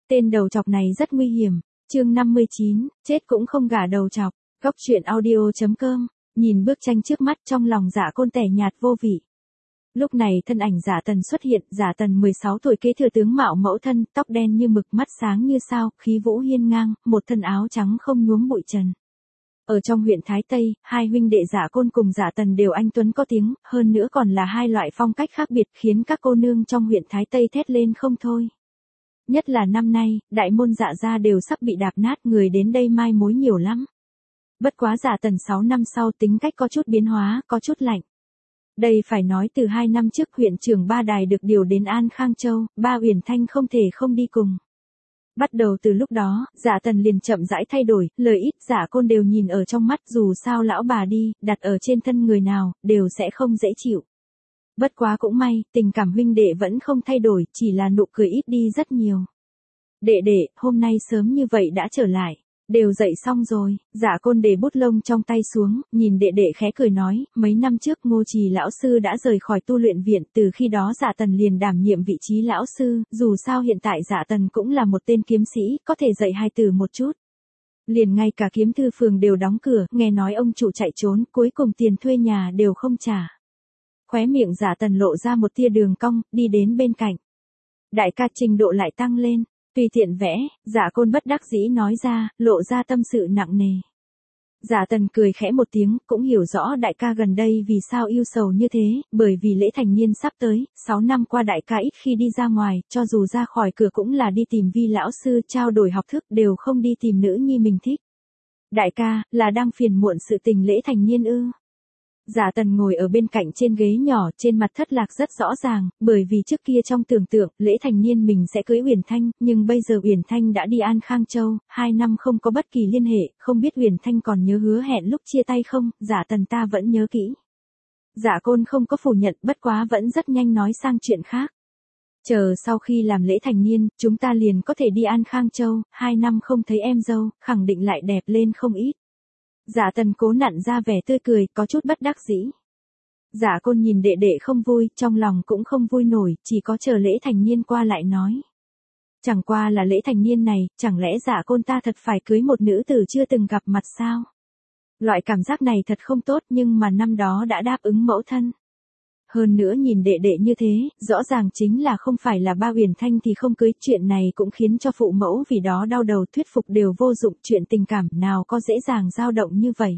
Tên đầu chọc này rất nguy hiểm. Chương 59, chết cũng không gả đầu chọc. Góc truyện audio.com. Nhìn bức tranh trước mắt trong lòng Dạ Côn tẻ nhạt vô vị. Lúc này thân ảnh Dạ Tần xuất hiện, Dạ Tần 16 tuổi kế thừa tướng mạo mẫu thân, tóc đen như mực, mắt sáng như sao, khí vũ hiên ngang, một thân áo trắng không nhuốm bụi trần. Ở trong huyện Thái Tây, hai huynh đệ Dạ Côn cùng Dạ Tần đều anh tuấn có tiếng, hơn nữa còn là hai loại phong cách khác biệt khiến các cô nương trong huyện Thái Tây thét lên không thôi. Nhất là năm nay, đại môn Dạ gia đều sắp bị đạp nát, người đến đây mai mối nhiều lắm. Bất quá Dạ Tần 6 năm sau tính cách có chút biến hóa, có chút lạnh. Đây phải nói từ 2 năm trước huyện trưởng Ba Đài được điều đến An Khang Châu, Ba Uyển Thanh không thể không đi cùng. Bắt đầu từ lúc đó, Dạ Tần liền chậm rãi thay đổi, lời ít Dạ Côn đều nhìn ở trong mắt, dù sao lão bà đi, đặt ở trên thân người nào, đều sẽ không dễ chịu. Bất quá cũng may, tình cảm huynh đệ vẫn không thay đổi, chỉ là nụ cười ít đi rất nhiều. Đệ đệ, hôm nay sớm như vậy đã trở lại. Đều dậy xong rồi. Dạ Côn để bút lông trong tay xuống, nhìn đệ đệ khẽ cười nói, mấy năm trước Ngô Trì lão sư đã rời khỏi tu luyện viện, từ khi đó Dạ Tần liền đảm nhiệm vị trí lão sư, dù sao hiện tại Dạ Tần cũng là một tên kiếm sĩ, có thể dạy hai từ một chút. Liền ngay cả kiếm thư phường đều đóng cửa, nghe nói ông chủ chạy trốn, cuối cùng tiền thuê nhà đều không trả. Khóe miệng Dạ Tần lộ ra một tia đường cong, đi đến bên cạnh. Đại ca trình độ lại tăng lên. Tùy tiện vẽ, Dạ Côn bất đắc dĩ nói ra, lộ ra tâm sự nặng nề. Dạ Tần cười khẽ một tiếng, cũng hiểu rõ đại ca gần đây vì sao ưu sầu như thế, bởi vì lễ thành niên sắp tới, 6 năm qua đại ca ít khi đi ra ngoài, cho dù ra khỏi cửa cũng là đi tìm Vi lão sư trao đổi học thức, đều không đi tìm nữ nhi mình thích. Đại ca, là đang phiền muộn sự tình lễ thành niên ư? Dạ Tần ngồi ở bên cạnh trên ghế nhỏ, trên mặt thất lạc rất rõ ràng, bởi vì trước kia trong tưởng tượng, lễ thành niên mình sẽ cưới Uyển Thanh, nhưng bây giờ Uyển Thanh đã đi An Khang Châu, 2 năm không có bất kỳ liên hệ, không biết Uyển Thanh còn nhớ hứa hẹn lúc chia tay không, Dạ Tần ta vẫn nhớ kỹ. Dạ Côn không có phủ nhận, bất quá vẫn rất nhanh nói sang chuyện khác. Chờ sau khi làm lễ thành niên, chúng ta liền có thể đi An Khang Châu, 2 năm không thấy em dâu, khẳng định lại đẹp lên không ít. Dạ Tần cố nặn ra vẻ tươi cười, có chút bất đắc dĩ. Dạ Côn nhìn đệ đệ không vui, trong lòng cũng không vui nổi, chỉ có chờ lễ thành niên qua lại nói. Chẳng qua là lễ thành niên này, chẳng lẽ Dạ Côn ta thật phải cưới một nữ tử chưa từng gặp mặt sao? Loại cảm giác này thật không tốt, nhưng mà năm đó đã đáp ứng mẫu thân. Hơn nữa nhìn đệ đệ như thế, rõ ràng chính là không phải là Ba Uyển Thanh thì không cưới, chuyện này cũng khiến cho phụ mẫu vì đó đau đầu, thuyết phục đều vô dụng, chuyện tình cảm nào có dễ dàng dao động như vậy.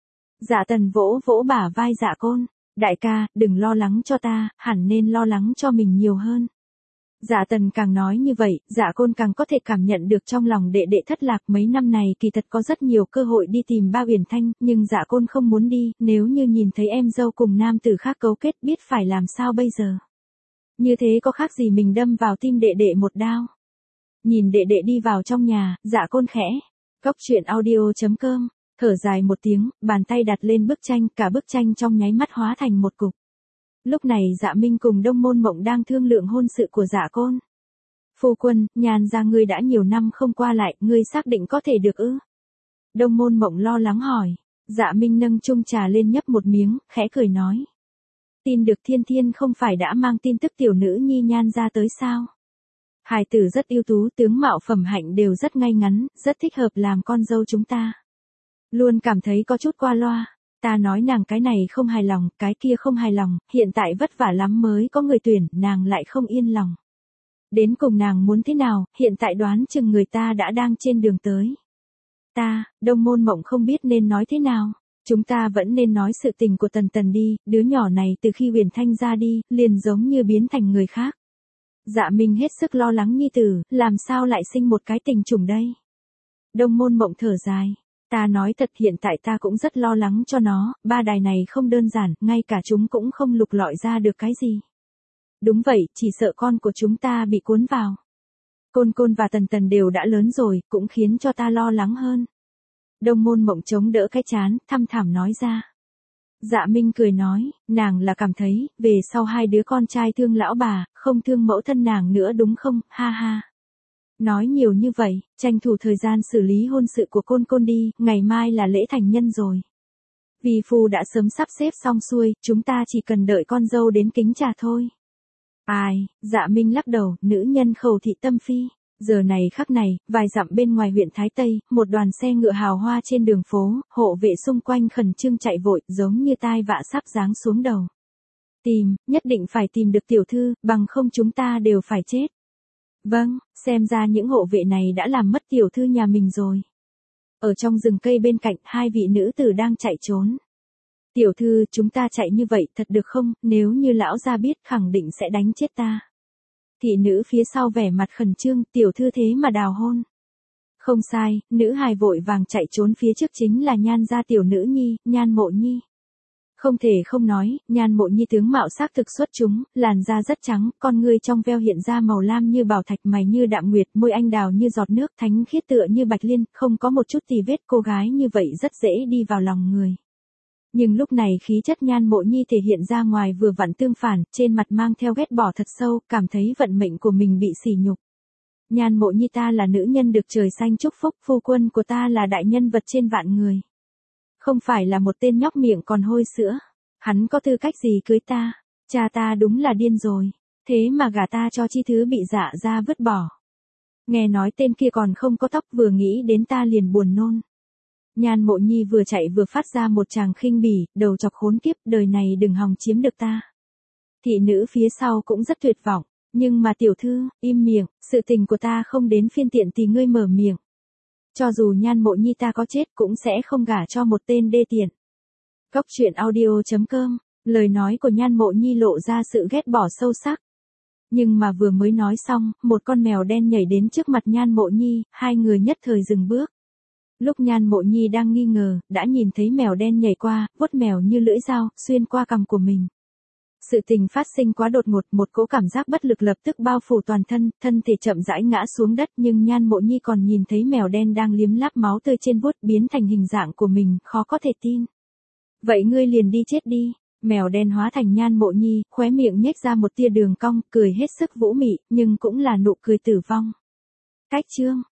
Dạ Tần vỗ vỗ bả vai Dạ Côn, đại ca, đừng lo lắng cho ta, hẳn nên lo lắng cho mình nhiều hơn. Dạ Tần càng nói như vậy, Dạ Côn càng có thể cảm nhận được trong lòng đệ đệ thất lạc, mấy năm này kỳ thật có rất nhiều cơ hội đi tìm Ba Uyển Thanh, nhưng Dạ Côn không muốn đi, nếu như nhìn thấy em dâu cùng nam tử khác cấu kết biết phải làm sao bây giờ. Như thế có khác gì mình đâm vào tim đệ đệ một đao. Nhìn đệ đệ đi vào trong nhà, Dạ Côn khẽ. Góc truyện audio.com, thở dài một tiếng, bàn tay đặt lên bức tranh, cả bức tranh trong nháy mắt hóa thành một cục. Lúc này Dạ Minh cùng Đông Môn Mộng đang thương lượng hôn sự của Dạ Côn. Phu quân, Nhan gia ngươi đã nhiều năm không qua lại, ngươi xác định có thể được ư? Đông Môn Mộng lo lắng hỏi. Dạ Minh nâng chung trà lên nhấp một miếng, khẽ cười nói. Tin được Thiên Thiên không phải đã mang tin tức tiểu nữ nhi Nhan gia tới sao? Hài tử rất ưu tú, tướng mạo phẩm hạnh đều rất ngay ngắn, rất thích hợp làm con dâu chúng ta. Luôn cảm thấy có chút qua loa. Ta nói nàng cái này không hài lòng, cái kia không hài lòng, hiện tại vất vả lắm mới có người tuyển, nàng lại không yên lòng. Đến cùng nàng muốn thế nào, hiện tại đoán chừng người ta đã đang trên đường tới. Đông Môn Mộng không biết nên nói thế nào. Chúng ta vẫn nên nói sự tình của Tần Tần đi, đứa nhỏ này từ khi Uyển Thanh ra đi, liền giống như biến thành người khác. Dạ Minh hết sức lo lắng nhi tử, làm sao lại sinh một cái tình trùng đây. Đông Môn Mộng thở dài. Ta nói thật, hiện tại ta cũng rất lo lắng cho nó, Ba Đài này không đơn giản, ngay cả chúng cũng không lục lọi ra được cái gì. Đúng vậy, chỉ sợ con của chúng ta bị cuốn vào. Côn Côn và Tần Tần đều đã lớn rồi, cũng khiến cho ta lo lắng hơn. Đông Môn Mộng chống đỡ cái trán, thăm thẳm nói ra. Dạ Minh cười nói, nàng là cảm thấy, về sau hai đứa con trai thương lão bà, không thương mẫu thân nàng nữa đúng không, ha ha. Nói nhiều như vậy, tranh thủ thời gian xử lý hôn sự của Côn Côn đi, ngày mai là lễ thành nhân rồi. Vì phu đã sớm sắp xếp xong xuôi, chúng ta chỉ cần đợi con dâu đến kính trà thôi. Ai, Dạ Minh lắc đầu, nữ nhân khẩu thị tâm phi. Giờ này khắc này, vài dặm bên ngoài huyện Thái Tây, một đoàn xe ngựa hào hoa trên đường phố, hộ vệ xung quanh khẩn trương chạy vội, giống như tai vạ sắp giáng xuống đầu. Tìm, nhất định phải tìm được tiểu thư, bằng không chúng ta đều phải chết. Vâng, xem ra những hộ vệ này đã làm mất tiểu thư nhà mình rồi. Ở trong rừng cây bên cạnh, hai vị nữ tử đang chạy trốn. Tiểu thư, chúng ta chạy như vậy thật được không, nếu như lão gia biết khẳng định sẽ đánh chết ta. Thị nữ phía sau vẻ mặt khẩn trương, tiểu thư thế mà đào hôn. Không sai, nữ hài vội vàng chạy trốn phía trước chính là Nhan gia tiểu nữ nhi, Nhan Mộ Nhi. Không thể không nói, Nhan Mộ Nhi tướng mạo sắc thực xuất chúng, làn da rất trắng, con ngươi trong veo hiện ra màu lam như bảo thạch, mày như đạm nguyệt, môi anh đào như giọt nước, thánh khiết tựa như bạch liên, không có một chút tì vết, cô gái như vậy rất dễ đi vào lòng người. Nhưng lúc này khí chất Nhan Mộ Nhi thể hiện ra ngoài vừa vặn tương phản, trên mặt mang theo ghét bỏ thật sâu, cảm thấy vận mệnh của mình bị sỉ nhục. Nhan Mộ Nhi, ta là nữ nhân được trời xanh chúc phúc, phu quân của ta là đại nhân vật trên vạn người. Không phải là một tên nhóc miệng còn hôi sữa. Hắn có tư cách gì cưới ta? Cha ta đúng là điên rồi. Thế mà gả ta cho chi thứ bị dạ ra vứt bỏ. Nghe nói tên kia còn không có tóc, vừa nghĩ đến ta liền buồn nôn. Nhan Mộ Nhi vừa chạy vừa phát ra một tràng khinh bỉ, đầu chọc khốn kiếp, đời này đừng hòng chiếm được ta. Thị nữ phía sau cũng rất tuyệt vọng, nhưng mà tiểu thư, im miệng, sự tình của ta không đến phiên tiện thì ngươi mở miệng. Cho dù Nhan Mộ Nhi ta có chết cũng sẽ không gả cho một tên đê tiện. Cốc truyện audio.com, lời nói của Nhan Mộ Nhi lộ ra sự ghét bỏ sâu sắc. Nhưng mà vừa mới nói xong, một con mèo đen nhảy đến trước mặt Nhan Mộ Nhi, hai người nhất thời dừng bước. Lúc Nhan Mộ Nhi đang nghi ngờ, đã nhìn thấy mèo đen nhảy qua, vuốt mèo như lưỡi dao, xuyên qua cằm của mình. Sự tình phát sinh quá đột ngột, một cỗ cảm giác bất lực lập tức bao phủ toàn thân, thân thể chậm rãi ngã xuống đất, nhưng Nhan Mộ Nhi còn nhìn thấy mèo đen đang liếm láp máu tươi trên vuốt, biến thành hình dạng của mình, khó có thể tin. Vậy ngươi liền đi chết đi. Mèo đen hóa thành Nhan Mộ Nhi, khóe miệng nhếch ra một tia đường cong, cười hết sức vũ mị, nhưng cũng là nụ cười tử vong. Cách chương